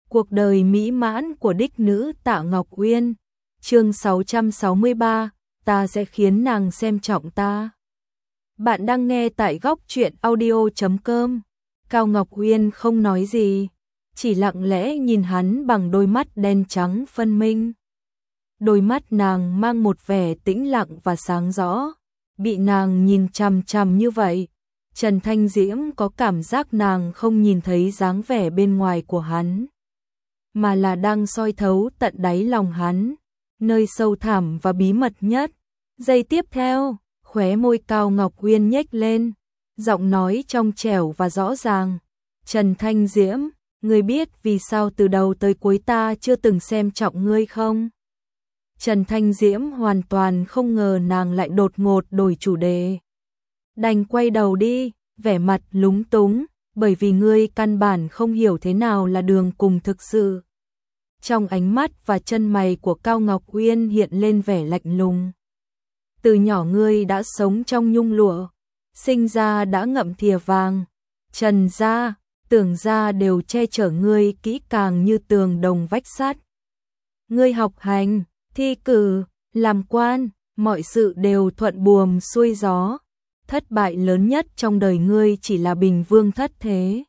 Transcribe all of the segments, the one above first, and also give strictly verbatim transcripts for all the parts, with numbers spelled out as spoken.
Cuộc đời mỹ mãn của đích nữ Tạ Ngọc Uyên. Chương sáu trăm sáu mươi ba, ta sẽ khiến nàng xem trọng ta. Bạn đang nghe tại góc truyện audio chấm com. Cao Ngọc Uyên không nói gì, chỉ lặng lẽ nhìn hắn bằng đôi mắt đen trắng phân minh. Đôi mắt nàng mang một vẻ tĩnh lặng và sáng rõ, bị nàng nhìn chằm chằm như vậy, Trần Thanh Diễm có cảm giác nàng không nhìn thấy dáng vẻ bên ngoài của hắn, mà là đang soi thấu tận đáy lòng hắn, nơi sâu thẳm và bí mật nhất. Giây tiếp theo, khóe môi Cao Ngọc Uyên nhếch lên, giọng nói trong trẻo và rõ ràng. Trần Thanh Diễm, ngươi biết vì sao từ đầu tới cuối ta chưa từng xem trọng ngươi không? Trần Thanh Diễm hoàn toàn không ngờ nàng lại đột ngột đổi chủ đề. Đành quay đầu đi, vẻ mặt lúng túng, bởi vì ngươi căn bản không hiểu thế nào là Đường Cùng thực sự. Trong ánh mắt và chân mày của Cao Ngọc Uyên hiện lên vẻ lạnh lùng. Từ nhỏ ngươi đã sống trong nhung lụa, sinh ra đã ngậm thìa vàng, Trần gia, Tưởng gia đều che chở ngươi kỹ càng như tường đồng vách sắt. Ngươi học hành, thi cử, làm quan, mọi sự đều thuận buồm xuôi gió. Thất bại lớn nhất trong đời ngươi chỉ là Bình Vương thất thế.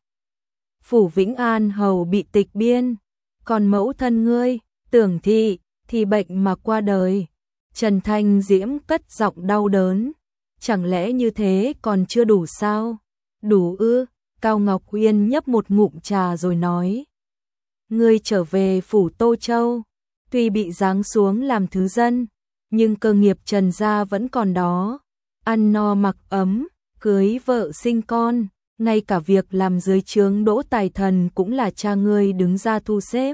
Phủ Vĩnh An hầu bị tịch biên, còn mẫu thân ngươi, Tưởng thị, thì bệnh mà qua đời. Trần Thanh Diễm cất giọng đau đớn. Chẳng lẽ như thế còn chưa đủ sao? Đủ ư? Cao Ngọc Uyên nhấp một ngụm trà rồi nói. Ngươi trở về phủ Tô Châu, tuy bị giáng xuống làm thứ dân, nhưng cơ nghiệp Trần gia vẫn còn đó. Ăn no mặc ấm, cưới vợ sinh con, ngay cả việc làm dưới trướng Đỗ Tài Thần cũng là cha ngươi đứng ra thu xếp.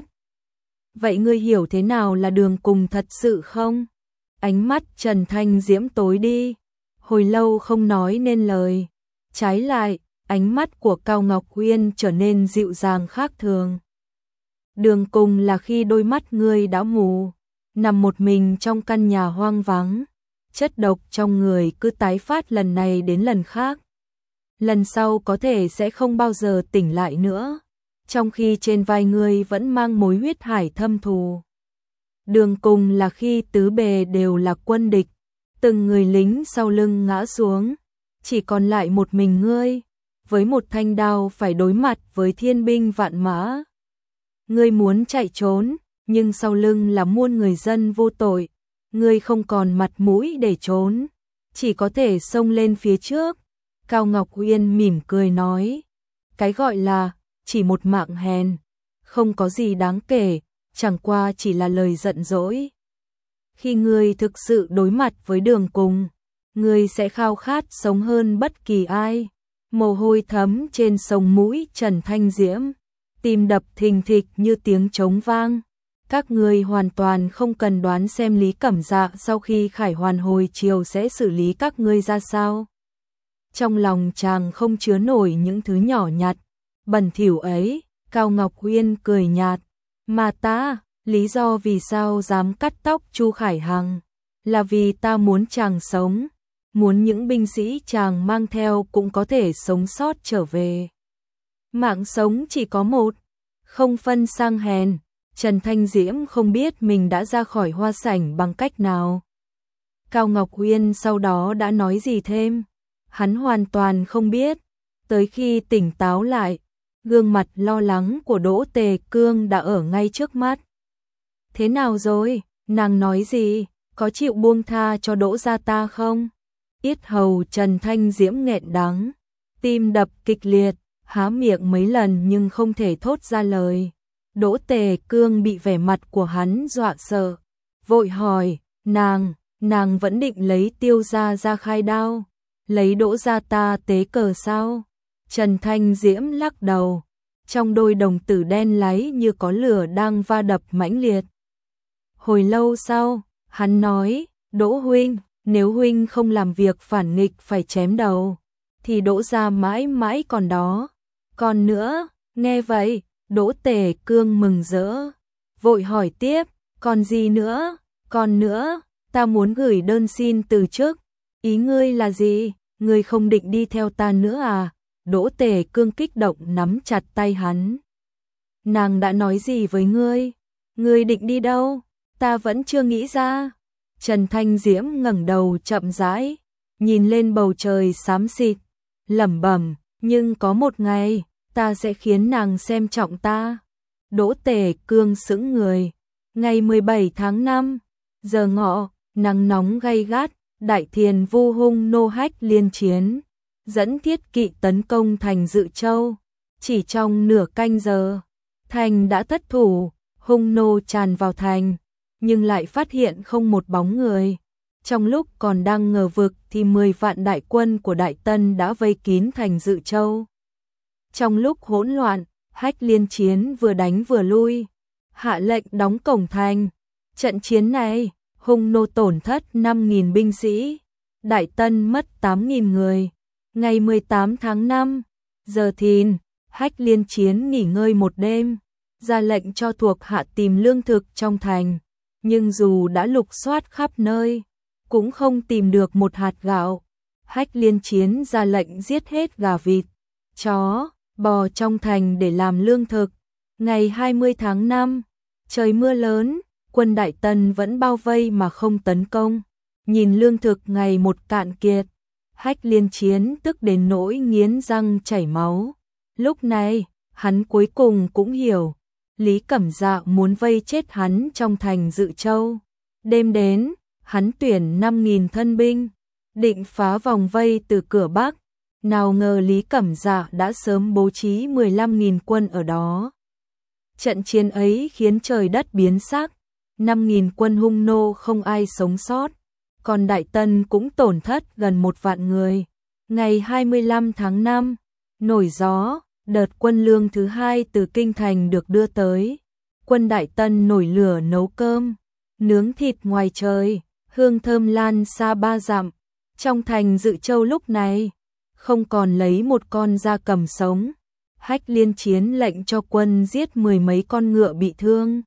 Vậy ngươi hiểu thế nào là Đường Cùng thật sự không? Ánh mắt Trần Thanh Diễm tối đi, hồi lâu không nói nên lời. Trái lại, ánh mắt của Cao Ngọc Uyên trở nên dịu dàng khác thường. Đường Cùng là khi đôi mắt ngươi đã mù, nằm một mình trong căn nhà hoang vắng. Chất độc trong người cứ tái phát lần này đến lần khác. Lần sau có thể sẽ không bao giờ tỉnh lại nữa, trong khi trên vai ngươi vẫn mang mối huyết hải thâm thù. Đường Cùng là khi tứ bề đều là quân địch, từng người lính sau lưng ngã xuống, chỉ còn lại một mình ngươi, với một thanh đao phải đối mặt với thiên binh vạn mã. Ngươi muốn chạy trốn, nhưng sau lưng là muôn người dân vô tội. Ngươi không còn mặt mũi để trốn, chỉ có thể xông lên phía trước. Cao Ngọc Uyên mỉm cười nói, cái gọi là chỉ một mạng hèn, không có gì đáng kể, chẳng qua chỉ là lời giận dỗi. Khi ngươi thực sự đối mặt với Đường Cùng, ngươi sẽ khao khát sống hơn bất kỳ ai. Mồ hôi thấm trên sống mũi Trần Thanh Diễm, tim đập thình thịch như tiếng trống vang. Các ngươi hoàn toàn không cần đoán xem Lý Cẩm Dạ sau khi khải hoàn hồi chiều sẽ xử lý các ngươi ra sao. Trong lòng chàng không chứa nổi những thứ nhỏ nhặt, bẩn thỉu ấy. Cao Ngọc Uyên cười nhạt, mà ta, lý do vì sao dám cắt tóc Chu Khải Hằng, là vì ta muốn chàng sống, muốn những binh sĩ chàng mang theo cũng có thể sống sót trở về. Mạng sống chỉ có một, không phân sang hèn. Trần Thanh Diễm không biết mình đã ra khỏi hoa sảnh bằng cách nào. Cao Ngọc Uyên sau đó đã nói gì thêm, hắn hoàn toàn không biết. Tới khi tỉnh táo lại, gương mặt lo lắng của Đỗ Tề Cương đã ở ngay trước mắt. Thế nào rồi, nàng nói gì, có chịu buông tha cho Đỗ gia ta không? Yết hầu Trần Thanh Diễm nghẹn đắng, tim đập kịch liệt, há miệng mấy lần nhưng không thể thốt ra lời. Đỗ Tề Cương bị vẻ mặt của hắn dọa sợ, vội hỏi, nàng, nàng vẫn định lấy Tiêu gia ra khai đao, lấy Đỗ gia ta tế cờ sao? Trần Thanh Diễm lắc đầu, trong đôi đồng tử đen láy như có lửa đang va đập mãnh liệt. Hồi lâu sau, hắn nói, Đỗ huynh, nếu huynh không làm việc phản nghịch phải chém đầu, thì Đỗ gia mãi mãi còn đó. Còn nữa, nghe vậy, Đỗ Tề Cương mừng rỡ, vội hỏi tiếp, còn gì nữa, còn nữa, ta muốn gửi đơn xin từ chức. Ý ngươi là gì, ngươi không định đi theo ta nữa à? Đỗ Tề Cương kích động nắm chặt tay hắn. nàng đã nói gì với ngươi? Ngươi định đi đâu? Ta vẫn chưa nghĩ ra. Trần Thanh Diễm ngẩng đầu chậm rãi, nhìn lên bầu trời xám xịt, lẩm bẩm, nhưng có một ngày, ta sẽ khiến nàng xem trọng ta. Đỗ Tề Cương sững người. Ngày mười bảy tháng năm, giờ ngọ, nắng nóng gay gắt, Đại Thiền Vu Hung nô Hách liên chiến, dẫn thiết kỵ tấn công thành Dự Châu. Chỉ trong nửa canh giờ, thành đã thất thủ, hung nô tràn vào thành, nhưng lại phát hiện không một bóng người. Trong lúc còn đang ngờ vực thì mười vạn đại quân của Đại Tân đã vây kín thành Dự Châu. Trong lúc hỗn loạn, Hách liên chiến vừa đánh vừa lui, hạ lệnh đóng cổng thành. Trận chiến này, hung nô tổn thất năm nghìn binh sĩ, Đại Tân mất tám nghìn người. Ngày mười tám tháng năm, giờ thìn, Hách liên chiến nghỉ ngơi một đêm, ra lệnh cho thuộc hạ tìm lương thực trong thành, nhưng dù đã lục soát khắp nơi, cũng không tìm được một hạt gạo. Hách liên chiến ra lệnh giết hết gà vịt, chó, bò trong thành để làm lương thực. Ngày hai mươi tháng năm, trời mưa lớn, quân Đại Tân vẫn bao vây mà không tấn công. Nhìn lương thực ngày một cạn kiệt, Hách liên chiến tức đến nỗi nghiến răng chảy máu. Lúc này, hắn cuối cùng cũng hiểu, Lý Cẩm Dạ muốn vây chết hắn trong thành Dự Châu. Đêm đến, hắn tuyển năm nghìn thân binh, định phá vòng vây từ cửa Bắc. Nào ngờ Lý Cẩm Dạ đã sớm bố trí mười lăm nghìn quân ở đó. Trận chiến ấy khiến trời đất biến sắc, năm nghìn quân hung nô không ai sống sót, còn Đại Tân cũng tổn thất gần một vạn người. Ngày hai mươi lăm tháng năm, nổi gió, đợt quân lương thứ hai từ kinh thành được đưa tới. Quân Đại Tân nổi lửa nấu cơm, nướng thịt ngoài trời, hương thơm lan xa ba dặm. Trong thành Dự Châu lúc này, không còn lấy một con gia cầm sống. Hách liên chiến lệnh cho quân giết mười mấy con ngựa bị thương,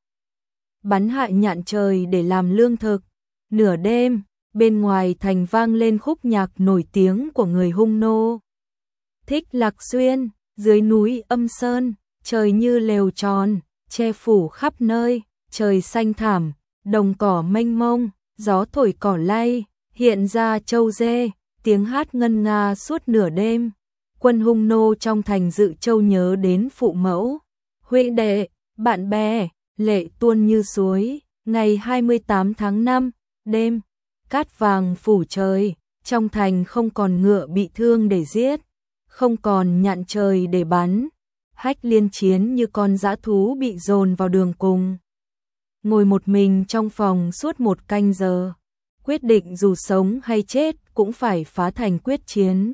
bắn hại nhạn trời để làm lương thực. Nửa đêm, bên ngoài thành vang lên khúc nhạc nổi tiếng của người hung nô. Thích Lạc Xuyên, dưới núi Âm Sơn, trời như lều tròn, che phủ khắp nơi, trời xanh thảm, đồng cỏ mênh mông, gió thổi cỏ lay, hiện ra châu dê, tiếng hát ngân nga suốt nửa đêm. Quân hung nô trong thành Dự Châu nhớ đến phụ mẫu, huynh đệ, bạn bè, lệ tuôn như suối. Ngày hai mươi tám tháng năm, đêm, cát vàng phủ trời, trong thành không còn ngựa bị thương để giết, không còn nhạn trời để bắn. Hách liên chiến như con dã thú bị dồn vào đường cùng, ngồi một mình trong phòng suốt một canh giờ, quyết định dù sống hay chết cũng phải phá thành quyết chiến.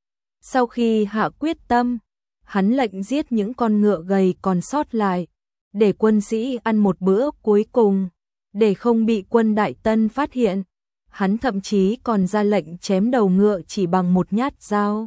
Sau khi hạ quyết tâm, hắn lệnh giết những con ngựa gầy còn sót lại, để quân sĩ ăn một bữa cuối cùng, để không bị quân Đại Tân phát hiện. Hắn thậm chí còn ra lệnh chém đầu ngựa chỉ bằng một nhát dao.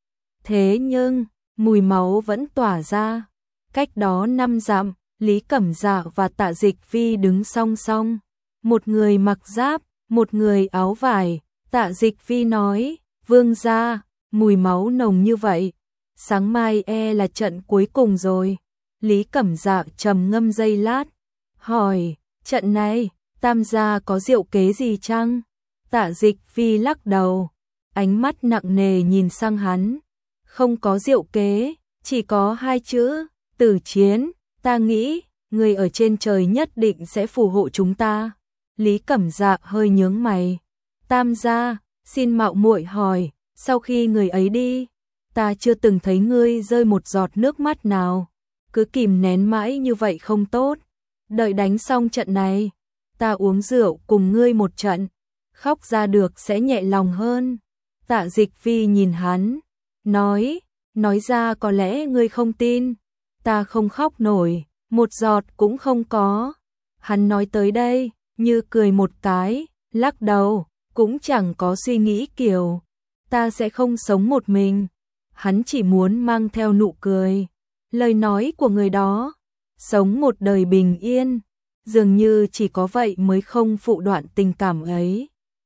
Thế nhưng, mùi máu vẫn tỏa ra. Cách đó năm dặm, Lý Cẩm Dạ và Tạ Dịch Phi đứng song song. Một người mặc giáp, một người áo vải. Tạ Dịch Phi nói, vương gia, mùi máu nồng như vậy, sáng mai e là trận cuối cùng rồi. Lý Cẩm Dạ trầm ngâm giây lát, hỏi, trận này, Tam gia có diệu kế gì chăng? Tạ Dịch Phi lắc đầu, ánh mắt nặng nề nhìn sang hắn, không có diệu kế, chỉ có hai chữ, tử chiến. Ta nghĩ, người ở trên trời nhất định sẽ phù hộ chúng ta. Lý Cẩm Dạ hơi nhướng mày, Tam gia, xin mạo muội hỏi, sau khi người ấy đi, ta chưa từng thấy ngươi rơi một giọt nước mắt nào, cứ kìm nén mãi như vậy không tốt. Đợi đánh xong trận này, ta uống rượu cùng ngươi một trận, khóc ra được sẽ nhẹ lòng hơn. Tạ Dịch Phi nhìn hắn, nói, nói ra có lẽ ngươi không tin, ta không khóc nổi, một giọt cũng không có. Hắn nói tới đây, như cười một cái, lắc đầu, cũng chẳng có suy nghĩ kiểu, ta sẽ không sống một mình. Hắn chỉ muốn mang theo nụ cười, lời nói của người đó, sống một đời bình yên, dường như chỉ có vậy mới không phụ đoạn tình cảm ấy.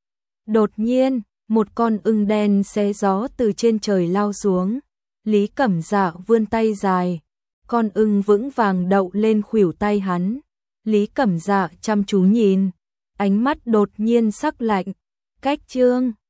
Đột nhiên, một con ưng đen xé gió từ trên trời lao xuống. Lý Cẩm Dạ vươn tay dài, con ưng vững vàng đậu lên khuỷu tay hắn. Lý Cẩm Dạ chăm chú nhìn, ánh mắt đột nhiên sắc lạnh. Cách Trương